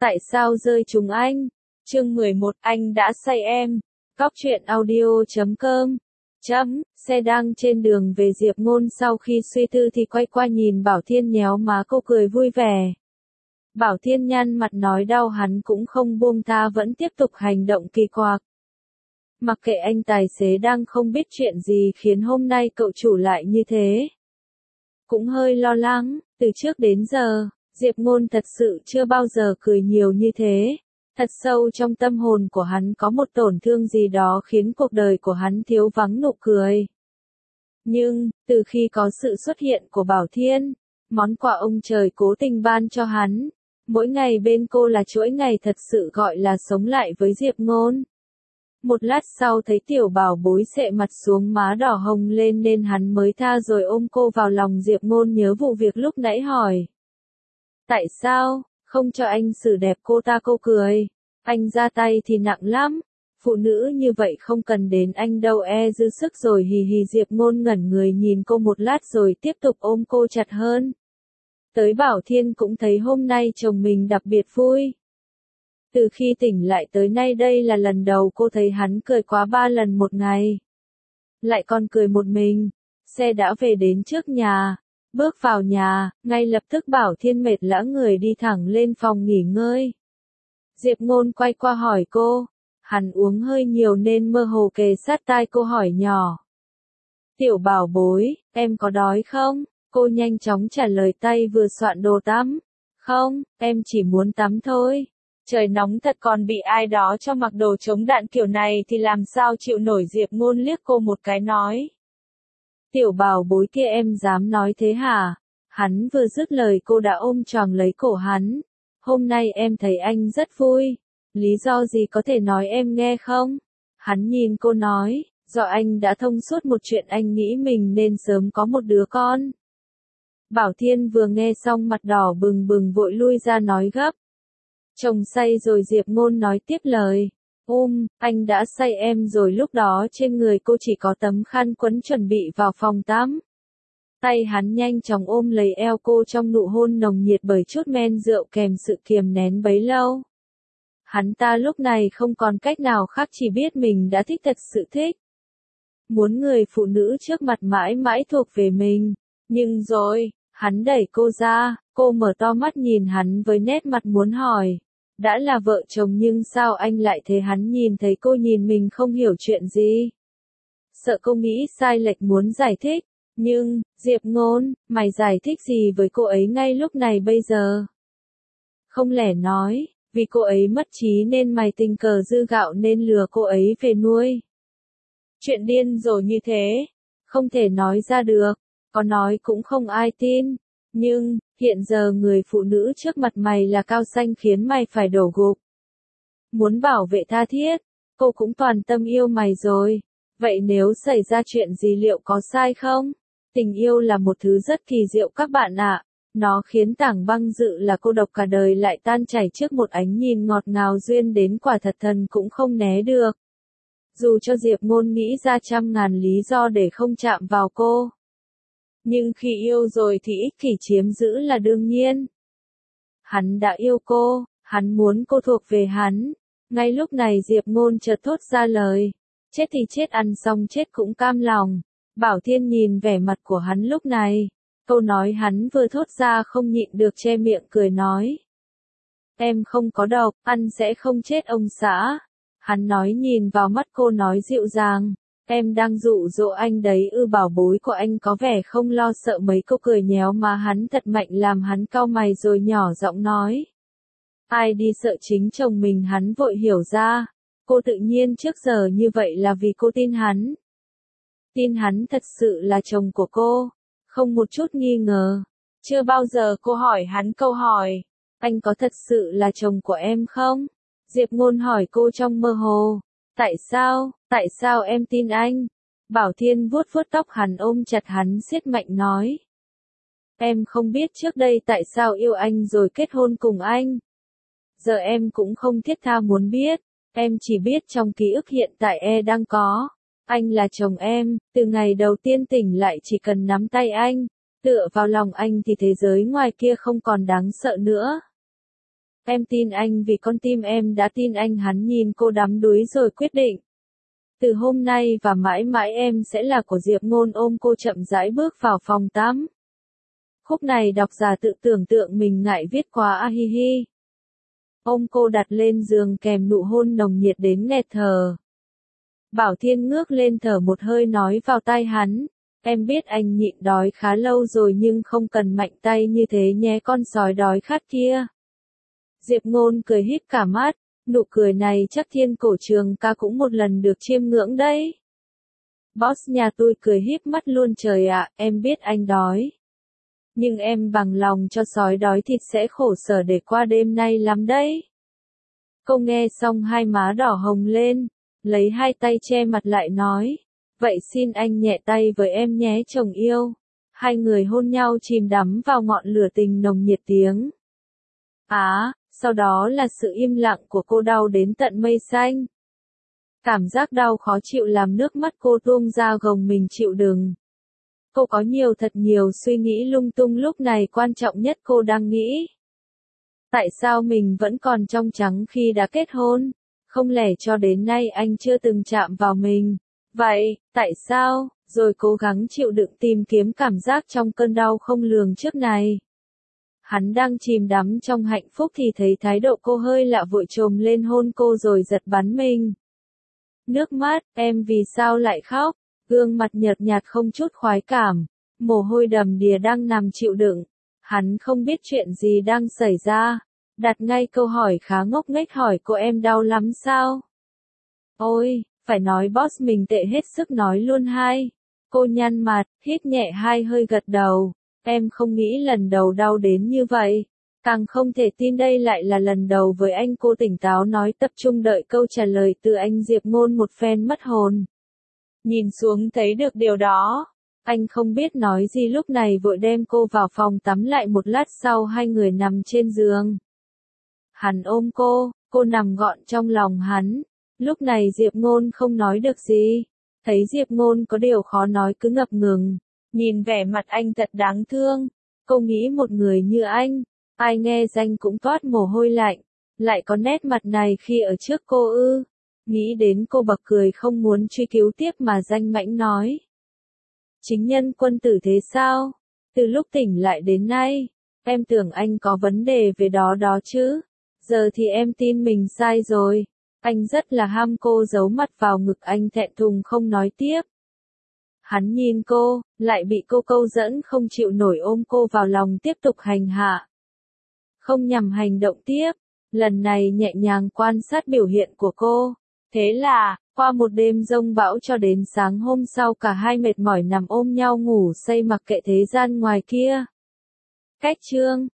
Tại sao rơi trúng anh? Chương 11, anh đã say em. Cóc truyện audio.com. Xe đang trên đường về Diệp Ngôn sau khi suy tư thì quay qua nhìn Bảo Thiên nhéo má cô cười vui vẻ. Bảo Thiên nhăn mặt nói đau hắn cũng không buông tha vẫn tiếp tục hành động kỳ quặc. Mặc kệ anh tài xế đang không biết chuyện gì khiến hôm nay cậu chủ lại như thế. Cũng hơi lo lắng, từ trước đến giờ, Diệp Ngôn thật sự chưa bao giờ cười nhiều như thế. Thật sâu trong tâm hồn của hắn có một tổn thương gì đó khiến cuộc đời của hắn thiếu vắng nụ cười. Nhưng, từ khi có sự xuất hiện của Bảo Thiên, món quà ông trời cố tình ban cho hắn, mỗi ngày bên cô là chuỗi ngày thật sự gọi là sống lại với Diệp Ngôn. Một lát sau thấy tiểu bảo bối xệ mặt xuống má đỏ hồng lên nên hắn mới tha rồi ôm cô vào lòng. Diệp Ngôn nhớ vụ việc lúc nãy hỏi. Tại sao, không cho anh xử đẹp cô ta? Cô cười. Anh ra tay thì nặng lắm. Phụ nữ như vậy không cần đến anh đâu, dư sức rồi. Hì hì. Diệp Ngôn ngẩn người nhìn cô một lát rồi tiếp tục ôm cô chặt hơn. Tới Bảo Thiên cũng thấy hôm nay chồng mình đặc biệt vui. Từ khi tỉnh lại tới nay đây là lần đầu cô thấy hắn cười quá 3 lần một ngày. Lại còn cười một mình. Xe đã về đến trước nhà. Bước vào nhà, ngay lập tức Bảo Thiên mệt lã người đi thẳng lên phòng nghỉ ngơi. Diệp Ngôn quay qua hỏi cô. Hắn uống hơi nhiều nên mơ hồ kề sát tai cô hỏi nhỏ. Tiểu bảo bối, em có đói không? Cô nhanh chóng trả lời tay vừa soạn đồ tắm. Không, em chỉ muốn tắm thôi. Trời nóng thật còn bị ai đó cho mặc đồ chống đạn kiểu này thì làm sao chịu nổi. Diệp Ngôn liếc cô một cái nói. Tiểu bảo bối kia em dám nói thế hả? Hắn vừa dứt lời cô đã ôm choàng lấy cổ hắn. Hôm nay em thấy anh rất vui. Lý do gì có thể nói em nghe không? Hắn nhìn cô nói, do anh đã thông suốt một chuyện, anh nghĩ mình nên sớm có một đứa con. Bảo Thiên vừa nghe xong mặt đỏ bừng bừng vội lui ra nói gấp. Chồng say rồi. Diệp Ngôn nói tiếp lời. Anh đã say em rồi. Lúc đó trên người cô chỉ có tấm khăn quấn chuẩn bị vào phòng tắm. Tay hắn nhanh chóng ôm lấy eo cô trong nụ hôn nồng nhiệt bởi chút men rượu kèm sự kiềm nén bấy lâu. Hắn ta lúc này không còn cách nào khác chỉ biết mình đã thích, thật sự thích. Muốn người phụ nữ trước mặt mãi mãi thuộc về mình. Nhưng rồi, hắn đẩy cô ra, cô mở to mắt nhìn hắn với nét mặt muốn hỏi. Đã là vợ chồng nhưng sao anh lại thế? Hắn nhìn thấy cô nhìn mình không hiểu chuyện gì. Sợ cô nghĩ sai lệch muốn giải thích. Nhưng, Diệp Ngôn, mày giải thích gì với cô ấy ngay lúc này bây giờ? Không lẽ nói, vì cô ấy mất trí nên mày tình cờ dư gạo nên lừa cô ấy về nuôi? Chuyện điên rồ như thế, không thể nói ra được, có nói cũng không ai tin. Nhưng, hiện giờ người phụ nữ trước mặt mày là Cao Xanh khiến mày phải đổ gục. Muốn bảo vệ tha thiết, cô cũng toàn tâm yêu mày rồi. Vậy nếu xảy ra chuyện gì liệu có sai không? Tình yêu là một thứ rất kỳ diệu các bạn ạ. Nó khiến Tảng Băng dự là cô độc cả đời lại tan chảy trước một ánh nhìn ngọt ngào duyên đến quả thật thần cũng không né được. Dù cho Diệp Ngôn nghĩ ra trăm ngàn lý do để không chạm vào cô. Nhưng khi yêu rồi thì ích kỷ chiếm giữ là đương nhiên. Hắn đã yêu cô, hắn muốn cô thuộc về hắn. Ngay lúc này Diệp Ngôn chợt thốt ra lời. Chết thì chết, ăn xong chết cũng cam lòng. Bảo Thiên nhìn vẻ mặt của hắn lúc này. Câu nói hắn vừa thốt ra không nhịn được che miệng cười nói. Em không có độc, ăn sẽ không chết ông xã. Hắn nói nhìn vào mắt cô nói dịu dàng. Em đang dụ dỗ anh đấy ư? Bảo bối của anh có vẻ không lo sợ mấy. Cô cười nhéo má hắn thật mạnh làm hắn cau mày rồi nhỏ giọng nói. Ai đi sợ chính chồng mình? Hắn vội hiểu ra. Cô tự nhiên trước giờ như vậy là vì cô tin hắn. Tin hắn thật sự là chồng của cô. Không một chút nghi ngờ. Chưa bao giờ cô hỏi hắn câu hỏi. Anh có thật sự là chồng của em không? Diệp Ngôn hỏi cô trong mơ hồ. Tại sao em tin anh? Bảo Thiên vuốt vuốt tóc hắn ôm chặt hắn siết mạnh nói. Em không biết trước đây tại sao yêu anh rồi kết hôn cùng anh. Giờ em cũng không thiết tha muốn biết. Em chỉ biết trong ký ức hiện tại đang có. Anh là chồng em, từ ngày đầu tiên tỉnh lại chỉ cần nắm tay anh, tựa vào lòng anh thì thế giới ngoài kia không còn đáng sợ nữa. Em tin anh vì con tim em đã tin anh. Hắn nhìn cô đắm đuối rồi quyết định. Từ hôm nay và mãi mãi em sẽ là của Diệp Ngôn. Ôm cô chậm rãi bước vào phòng tắm. Khúc này độc giả tự tưởng tượng mình ngại viết quá a hi hi. Ôm cô đặt lên giường kèm nụ hôn nồng nhiệt đến nghẹt thở. Bảo Thiên ngước lên thở một hơi nói vào tai hắn. Em biết anh nhịn đói khá lâu rồi nhưng không cần mạnh tay như thế nhé con sói đói khát kia. Diệp Ngôn cười híp cả mắt. Nụ cười này chắc Thiên Cổ Trường ca cũng một lần được chiêm ngưỡng đấy. Boss nhà tôi cười híp mắt luôn. Trời ạ, em biết anh đói. Nhưng em bằng lòng cho sói đói thịt sẽ khổ sở để qua đêm nay lắm đấy. Cô nghe xong hai má đỏ hồng lên, lấy hai tay che mặt lại nói. Vậy xin anh nhẹ tay với em nhé chồng yêu. Hai người hôn nhau chìm đắm vào ngọn lửa tình nồng nhiệt tiếng. Sau đó là sự im lặng của cô đau đến tận mây xanh. Cảm giác đau khó chịu làm nước mắt cô tuôn ra gồng mình chịu đựng. Cô có thật nhiều suy nghĩ lung tung lúc này. Quan trọng nhất cô đang nghĩ. Tại sao mình vẫn còn trong trắng khi đã kết hôn? Không lẽ cho đến nay anh chưa từng chạm vào mình? Vậy, tại sao? Rồi cố gắng chịu đựng tìm kiếm cảm giác trong cơn đau không lường trước này. Hắn đang chìm đắm trong hạnh phúc thì thấy thái độ cô hơi lạ vội chồm lên hôn cô rồi giật bắn mình. Nước mắt, em vì sao lại khóc? Gương mặt nhợt nhạt không chút khoái cảm, mồ hôi đầm đìa đang nằm chịu đựng. Hắn không biết chuyện gì đang xảy ra, đặt ngay câu hỏi khá ngốc nghếch hỏi cô em đau lắm sao? Ôi, phải nói boss mình tệ hết sức nói luôn hai. Cô nhăn mặt, hít nhẹ hai hơi gật đầu. Em không nghĩ lần đầu đau đến như vậy. Càng không thể tin đây lại là lần đầu với anh. Cô tỉnh táo nói tập trung đợi câu trả lời từ anh Diệp Ngôn một phen mất hồn. Nhìn xuống thấy được điều đó. Anh không biết nói gì lúc này vội đem cô vào phòng tắm lại một lát sau hai người nằm trên giường. Hắn ôm cô nằm gọn trong lòng hắn. Lúc này Diệp Ngôn không nói được gì. Thấy Diệp Ngôn có điều khó nói cứ ngập ngừng. Nhìn vẻ mặt anh thật đáng thương. Cô nghĩ một người như anh, ai nghe danh cũng toát mồ hôi lạnh. Lại có nét mặt này khi ở trước cô ư. Nghĩ đến cô bật cười không muốn truy cứu tiếp mà danh mãnh nói. Chính nhân quân tử thế sao? Từ lúc tỉnh lại đến nay, em tưởng anh có vấn đề về đó chứ. Giờ thì em tin mình sai rồi. Anh rất là ham cô giấu mặt vào ngực anh thẹn thùng không nói tiếp. Hắn nhìn cô, lại bị cô câu dẫn không chịu nổi ôm cô vào lòng tiếp tục hành hạ. Không nhằm hành động tiếp, lần này nhẹ nhàng quan sát biểu hiện của cô. Thế là, qua một đêm giông bão cho đến sáng hôm sau cả hai mệt mỏi nằm ôm nhau ngủ say mặc kệ thế gian ngoài kia. Cách chương